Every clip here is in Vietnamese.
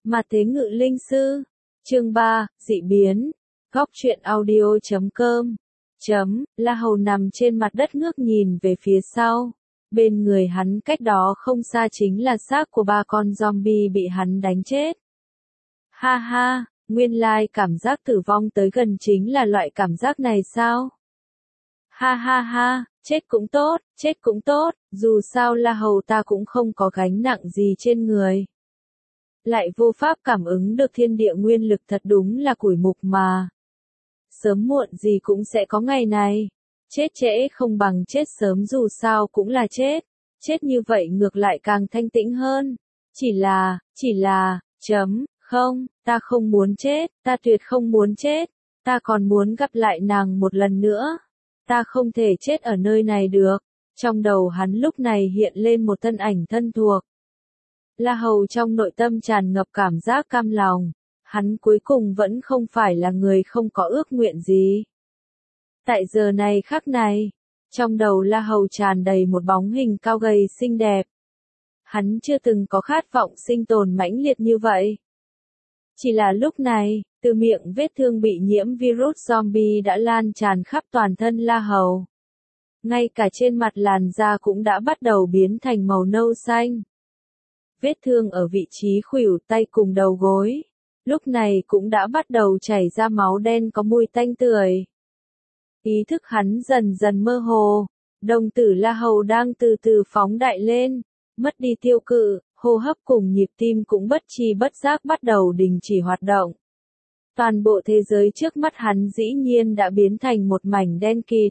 Mà Thế Ngự Linh Sư. Chương 3, dị biến. Góc truyện audio.com. La Hầu nằm trên mặt đất ngước nhìn về phía sau. Bên người hắn cách đó không xa chính là xác của 3 con zombie bị hắn đánh chết. Ha ha, nguyên lai cảm giác tử vong tới gần chính là loại cảm giác này sao? Ha ha ha, chết cũng tốt, dù sao La Hầu ta cũng không có gánh nặng gì trên người. Lại vô pháp cảm ứng được thiên địa nguyên lực, thật đúng là củi mục mà. Sớm muộn gì cũng sẽ có ngày này. Chết trễ không bằng chết sớm, dù sao cũng là chết. Chết như vậy ngược lại càng thanh tĩnh hơn. Chỉ là, không, ta không muốn chết, ta tuyệt không muốn chết. Ta còn muốn gặp lại nàng một lần nữa. Ta không thể chết ở nơi này được. Trong đầu hắn lúc này hiện lên một thân ảnh thân thuộc. La Hầu trong nội tâm tràn ngập cảm giác cam lòng. Hắn cuối cùng vẫn không phải là người không có ước nguyện gì. Tại giờ này khắc này, trong đầu La Hầu tràn đầy một bóng hình cao gầy xinh đẹp. Hắn chưa từng có khát vọng sinh tồn mãnh liệt như vậy. Chỉ là lúc này, từ miệng vết thương bị nhiễm virus zombie đã lan tràn khắp toàn thân La Hầu. Ngay cả trên mặt làn da cũng đã bắt đầu biến thành màu nâu xanh. Vết thương ở vị trí khuỷu tay cùng đầu gối, lúc này cũng đã bắt đầu chảy ra máu đen có mùi tanh tưởi. Ý thức hắn dần dần mơ hồ, đồng tử La Hầu đang từ từ phóng đại lên, mất đi tiêu cự, hô hấp cùng nhịp tim cũng bất tri bất giác bắt đầu đình chỉ hoạt động. Toàn bộ thế giới trước mắt hắn dĩ nhiên đã biến thành một mảnh đen kịt.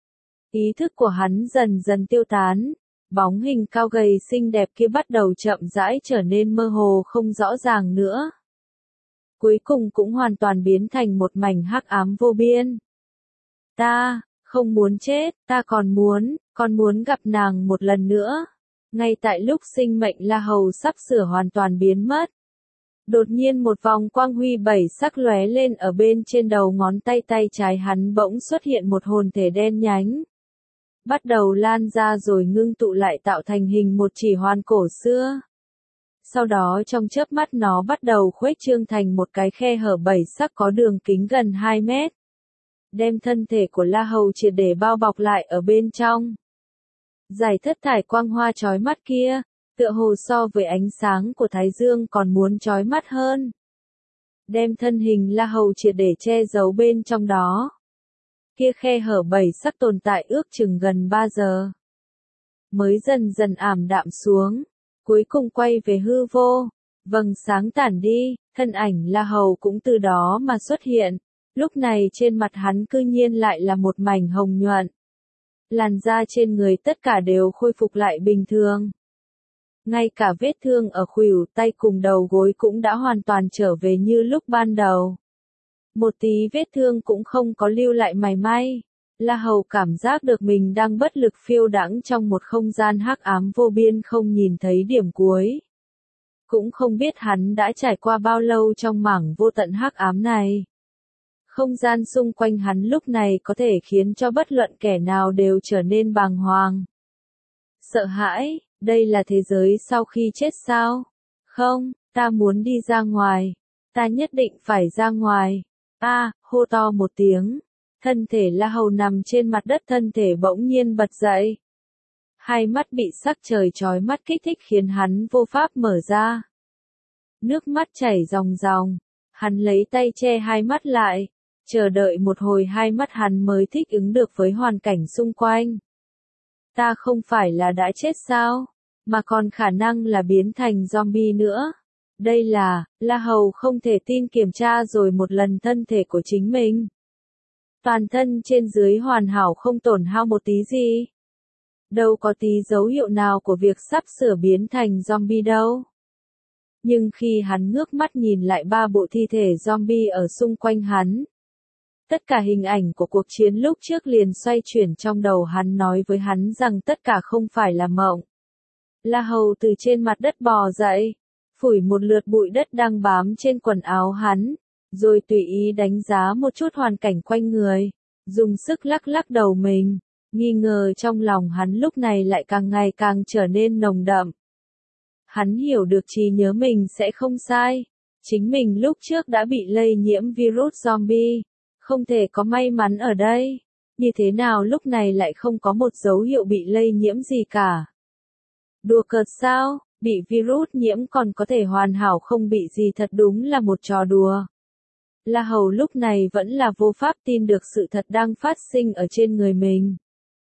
Ý thức của hắn dần dần tiêu tán, bóng hình cao gầy xinh đẹp kia bắt đầu chậm rãi trở nên mơ hồ không rõ ràng nữa. Cuối cùng cũng hoàn toàn biến thành một mảnh hắc ám vô biên. Ta không muốn chết, ta còn muốn gặp nàng một lần nữa. Ngay tại lúc sinh mệnh La Hầu sắp sửa hoàn toàn biến mất, đột nhiên một vòng quang huy 7 sắc lóe lên ở bên trên đầu ngón tay trái hắn, bỗng xuất hiện một hồn thể đen nhánh. Bắt đầu lan ra rồi ngưng tụ lại tạo thành hình một chỉ hoàn cổ xưa. Sau đó trong chớp mắt nó bắt đầu khuếch trương thành một cái khe hở 7 sắc có đường kính gần 2 mét. Đem thân thể của La Hầu triệt để bao bọc lại ở bên trong. Giải thất thải quang hoa chói mắt kia, tựa hồ so với ánh sáng của Thái Dương còn muốn chói mắt hơn. Đem thân hình La Hầu triệt để che giấu bên trong đó. Kia khe hở 7 sắc tồn tại ước chừng gần 3 giờ. Mới dần dần ảm đạm xuống, cuối cùng quay về hư vô, vầng sáng tản đi, thân ảnh La Hầu cũng từ đó mà xuất hiện. Lúc này trên mặt hắn cư nhiên lại là một mảnh hồng nhuận. Làn da trên người tất cả đều khôi phục lại bình thường. Ngay cả vết thương ở khuỷu tay cùng đầu gối cũng đã hoàn toàn trở về như lúc ban đầu. Một tí vết thương cũng không có lưu lại mảy may. La Hầu cảm giác được mình đang bất lực phiêu đãng trong một không gian hắc ám vô biên, không nhìn thấy điểm cuối. Cũng không biết hắn đã trải qua bao lâu trong mảng vô tận hắc ám này. Không gian xung quanh hắn lúc này có thể khiến cho bất luận kẻ nào đều trở nên bàng hoàng. Sợ hãi, đây là thế giới sau khi chết sao? Không, ta muốn đi ra ngoài. Ta nhất định phải ra ngoài. Hô to một tiếng. Thân thể La Hầu nằm trên mặt đất, thân thể bỗng nhiên bật dậy. Hai mắt bị sắc trời chói mắt kích thích khiến hắn vô pháp mở ra. Nước mắt chảy ròng ròng. Hắn lấy tay che hai mắt lại. Chờ đợi một hồi hai mắt hắn mới thích ứng được với hoàn cảnh xung quanh. Ta không phải là đã chết sao? Mà còn khả năng là biến thành zombie nữa. Đây là, La Hầu không thể tin kiểm tra rồi một lần thân thể của chính mình. Toàn thân trên dưới hoàn hảo không tổn hao một tí gì. Đâu có tí dấu hiệu nào của việc sắp sửa biến thành zombie đâu. Nhưng khi hắn ngước mắt nhìn lại 3 bộ thi thể zombie ở xung quanh hắn, tất cả hình ảnh của cuộc chiến lúc trước liền xoay chuyển trong đầu hắn, nói với hắn rằng tất cả không phải là mộng. La Hầu từ trên mặt đất bò dậy, phủi một lượt bụi đất đang bám trên quần áo hắn, rồi tùy ý đánh giá một chút hoàn cảnh quanh người, dùng sức lắc lắc đầu mình, nghi ngờ trong lòng hắn lúc này lại càng ngày càng trở nên nồng đậm. Hắn hiểu được trí nhớ mình sẽ không sai, Chính mình lúc trước đã bị lây nhiễm virus zombie, không thể có may mắn ở đây. Như thế nào lúc này lại không có một dấu hiệu bị lây nhiễm gì cả? Đùa cợt sao, bị virus nhiễm còn có thể hoàn hảo không bị gì thật đúng là một trò đùa. La Hầu lúc này vẫn là vô pháp tin được sự thật đang phát sinh ở trên người mình.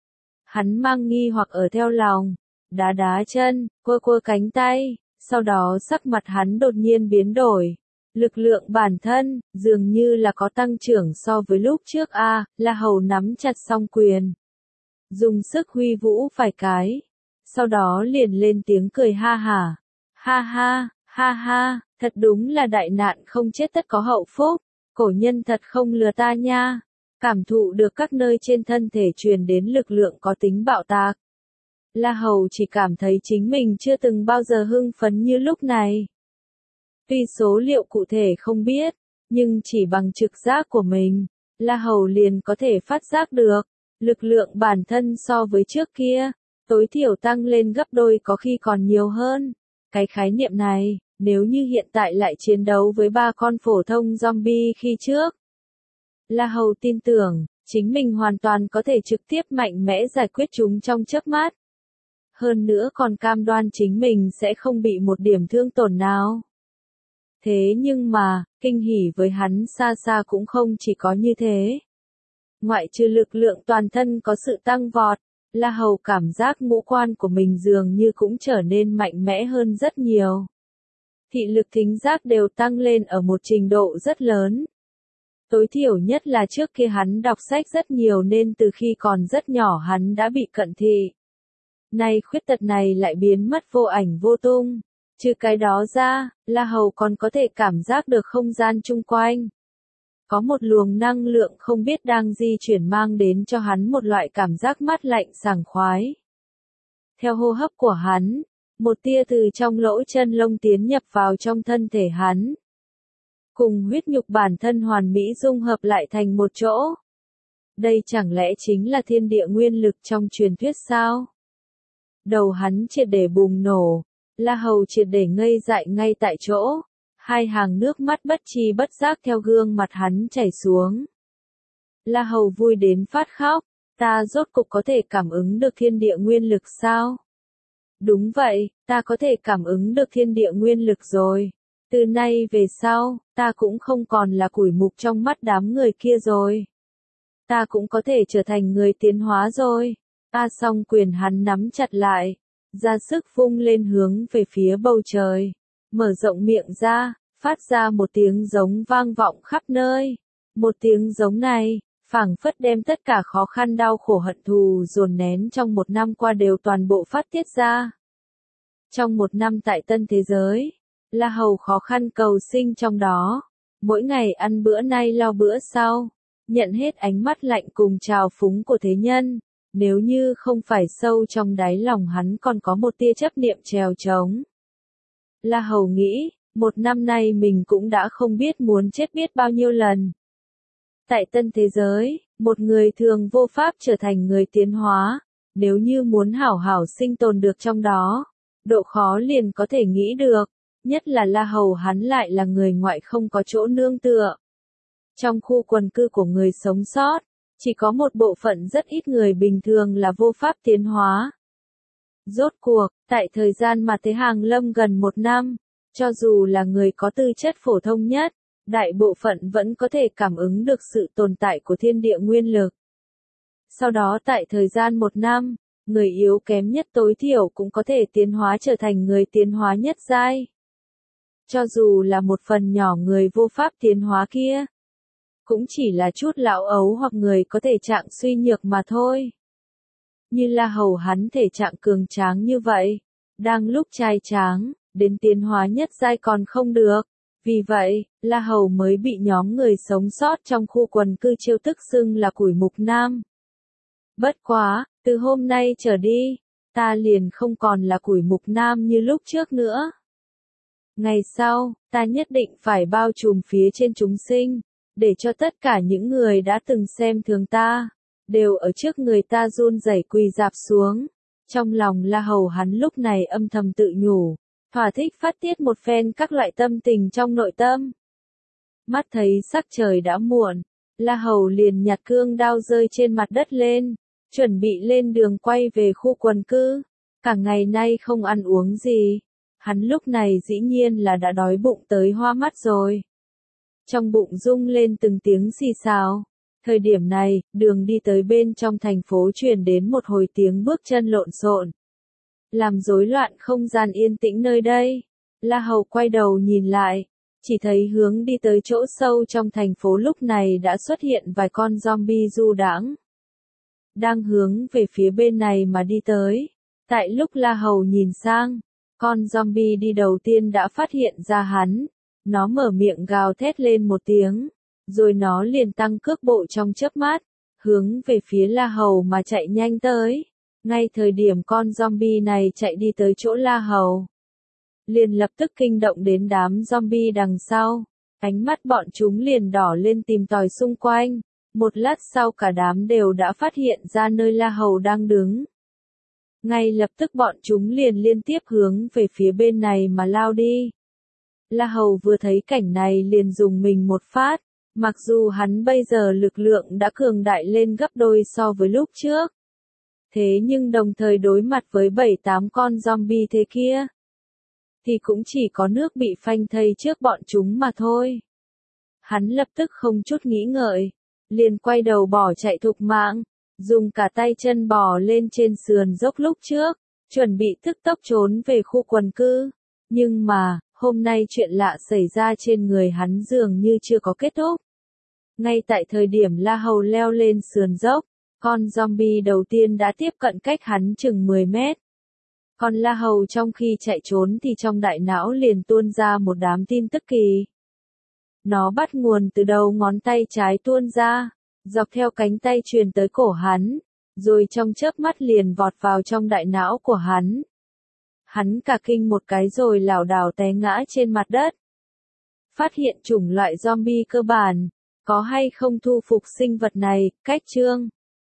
Hắn mang nghi hoặc ở theo lòng, đá đá chân, quơ quơ cánh tay, sau đó sắc mặt hắn đột nhiên biến đổi. Lực lượng bản thân, dường như là có tăng trưởng so với lúc trước La Hầu nắm chặt song quyền. Dùng sức huy vũ vài cái. Sau đó liền lên tiếng cười ha hả. Ha ha, ha ha, thật đúng là đại nạn không chết tất có hậu phúc. Cổ nhân thật không lừa ta nha. Cảm thụ được các nơi trên thân thể truyền đến lực lượng có tính bạo tạc. La Hầu chỉ cảm thấy chính mình chưa từng bao giờ hưng phấn như lúc này. Tuy số liệu cụ thể không biết, nhưng chỉ bằng trực giác của mình, La Hầu liền có thể phát giác được, lực lượng bản thân so với trước kia, tối thiểu tăng lên gấp đôi có khi còn nhiều hơn. Cái khái niệm này, nếu như hiện tại lại chiến đấu với 3 con phổ thông zombie khi trước, La Hầu tin tưởng, chính mình hoàn toàn có thể trực tiếp mạnh mẽ giải quyết chúng trong chớp mắt. Hơn nữa còn cam đoan chính mình sẽ không bị một điểm thương tổn nào. Thế nhưng mà, kinh hỉ với hắn xa xa cũng không chỉ có như thế. Ngoại trừ lực lượng toàn thân có sự tăng vọt, La Hầu cảm giác ngũ quan của mình dường như cũng trở nên mạnh mẽ hơn rất nhiều. Thị lực thính giác đều tăng lên ở một trình độ rất lớn. Tối thiểu nhất là trước kia hắn đọc sách rất nhiều nên từ khi còn rất nhỏ hắn đã bị cận thị. Nay khuyết tật này lại biến mất vô ảnh vô tung. Trừ cái đó ra, La Hầu còn có thể cảm giác được không gian chung quanh. Có một luồng năng lượng không biết đang di chuyển mang đến cho hắn một loại cảm giác mát lạnh sảng khoái. Theo hô hấp của hắn, một tia từ trong lỗ chân lông tiến nhập vào trong thân thể hắn. Cùng huyết nhục bản thân hoàn mỹ dung hợp lại thành một chỗ. Đây chẳng lẽ chính là thiên địa nguyên lực trong truyền thuyết sao? Đầu hắn triệt để bùng nổ, La Hầu triệt để ngây dại ngay tại chỗ. Hai hàng nước mắt bất tri bất giác theo gương mặt hắn chảy xuống. La Hầu vui đến phát khóc, ta rốt cục có thể cảm ứng được thiên địa nguyên lực sao? Đúng vậy, ta có thể cảm ứng được thiên địa nguyên lực rồi. Từ nay về sau, ta cũng không còn là củi mục trong mắt đám người kia rồi. Ta cũng có thể trở thành người tiến hóa rồi. Song quyền hắn nắm chặt lại, ra sức vung lên hướng về phía bầu trời. Mở rộng miệng ra, phát ra một tiếng giống vang vọng khắp nơi. Một tiếng giống này, phảng phất đem tất cả khó khăn đau khổ hận thù dồn nén trong một năm qua đều toàn bộ phát tiết ra. Trong một năm tại tân thế giới, La Hầu khó khăn cầu sinh trong đó. Mỗi ngày ăn bữa nay lo bữa sau, nhận hết ánh mắt lạnh cùng trào phúng của thế nhân. Nếu như không phải sâu trong đáy lòng hắn còn có một tia chấp niệm trèo trống. La Hầu nghĩ, một năm nay mình cũng đã không biết muốn chết biết bao nhiêu lần. Tại tân thế giới, một người thường vô pháp trở thành người tiến hóa, nếu như muốn hảo hảo sinh tồn được trong đó, độ khó liền có thể nghĩ được, nhất là La Hầu hắn lại là người ngoại không có chỗ nương tựa. Trong khu quần cư của người sống sót, chỉ có một bộ phận rất ít người bình thường là vô pháp tiến hóa. Rốt cuộc, tại thời gian mà Thế Hàng Lâm gần một năm, cho dù là người có tư chất phổ thông nhất, đại bộ phận vẫn có thể cảm ứng được sự tồn tại của thiên địa nguyên lực. Sau đó tại thời gian một năm, người yếu kém nhất tối thiểu cũng có thể tiến hóa trở thành người tiến hóa nhất giai. Cho dù là một phần nhỏ người vô pháp tiến hóa kia, cũng chỉ là chút lão ấu hoặc người có thể trạng suy nhược mà thôi. Như La Hầu hắn thể trạng cường tráng như vậy, đang lúc trai tráng, đến tiến hóa nhất giai còn không được. Vì vậy, La Hầu mới bị nhóm người sống sót trong khu quần cư trêu tức xưng là củi mục nam. Bất quá, từ hôm nay trở đi, ta liền không còn là củi mục nam như lúc trước nữa. Ngày sau, ta nhất định phải bao trùm phía trên chúng sinh, để cho tất cả những người đã từng xem thường ta, đều ở trước người ta run rẩy quỳ rạp xuống. Trong lòng La Hầu hắn lúc này âm thầm tự nhủ, thỏa thích phát tiết một phen các loại tâm tình trong nội tâm. Mắt thấy sắc trời đã muộn, La Hầu liền nhặt cương đao rơi trên mặt đất lên, chuẩn bị lên đường quay về khu quần cư. Cả ngày nay không ăn uống gì, hắn lúc này dĩ nhiên là đã đói bụng tới hoa mắt rồi. Trong bụng rung lên từng tiếng xì xào. Thời điểm này, đường đi tới bên trong thành phố truyền đến một hồi tiếng bước chân lộn xộn, làm rối loạn không gian yên tĩnh nơi đây. La Hầu quay đầu nhìn lại, chỉ thấy hướng đi tới chỗ sâu trong thành phố lúc này đã xuất hiện vài con zombie du đãng, đang hướng về phía bên này mà đi tới. Tại lúc La Hầu nhìn sang, con zombie đi đầu tiên đã phát hiện ra hắn, nó mở miệng gào thét lên một tiếng, rồi nó liền tăng cước bộ trong chớp mắt, hướng về phía La Hầu mà chạy nhanh tới. Ngay thời điểm con zombie này chạy đi tới chỗ La Hầu, liền lập tức kinh động đến đám zombie đằng sau. Ánh mắt bọn chúng liền đỏ lên tìm tòi xung quanh. Một lát sau cả đám đều đã phát hiện ra nơi La Hầu đang đứng. Ngay lập tức bọn chúng liền liên tiếp hướng về phía bên này mà lao đi. La Hầu vừa thấy cảnh này liền dùng mình một phát, mặc dù hắn bây giờ lực lượng đã cường đại lên gấp đôi so với lúc trước. Thế nhưng đồng thời đối mặt với 7-8 con zombie thế kia, thì cũng chỉ có nước bị phanh thây trước bọn chúng mà thôi. Hắn lập tức không chút nghĩ ngợi, liền quay đầu bỏ chạy thục mạng, dùng cả tay chân bò lên trên sườn dốc lúc trước, chuẩn bị tức tốc trốn về khu quần cư. Nhưng mà, hôm nay chuyện lạ xảy ra trên người hắn dường như chưa có kết thúc. Ngay tại thời điểm La Hầu leo lên sườn dốc, con zombie đầu tiên đã tiếp cận cách hắn chừng 10 mét. Còn La Hầu trong khi chạy trốn thì trong đại não liền tuôn ra một đám tin tức kỳ. Nó bắt nguồn từ đầu ngón tay trái tuôn ra, dọc theo cánh tay truyền tới cổ hắn, rồi trong chớp mắt liền vọt vào trong đại não của hắn. Hắn cả kinh một cái rồi lảo đảo té ngã trên mặt đất. Phát hiện chủng loại zombie cơ bản, có hay không thu phục sinh vật này, cách chương